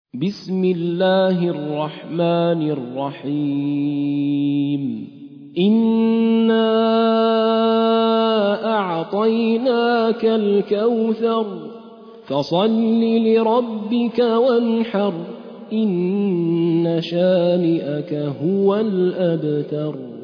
بسم الله الرحمن الرحيم إنا أعطيناك الكوثر فصل لربك وانحر إن شانئك هو الأبتر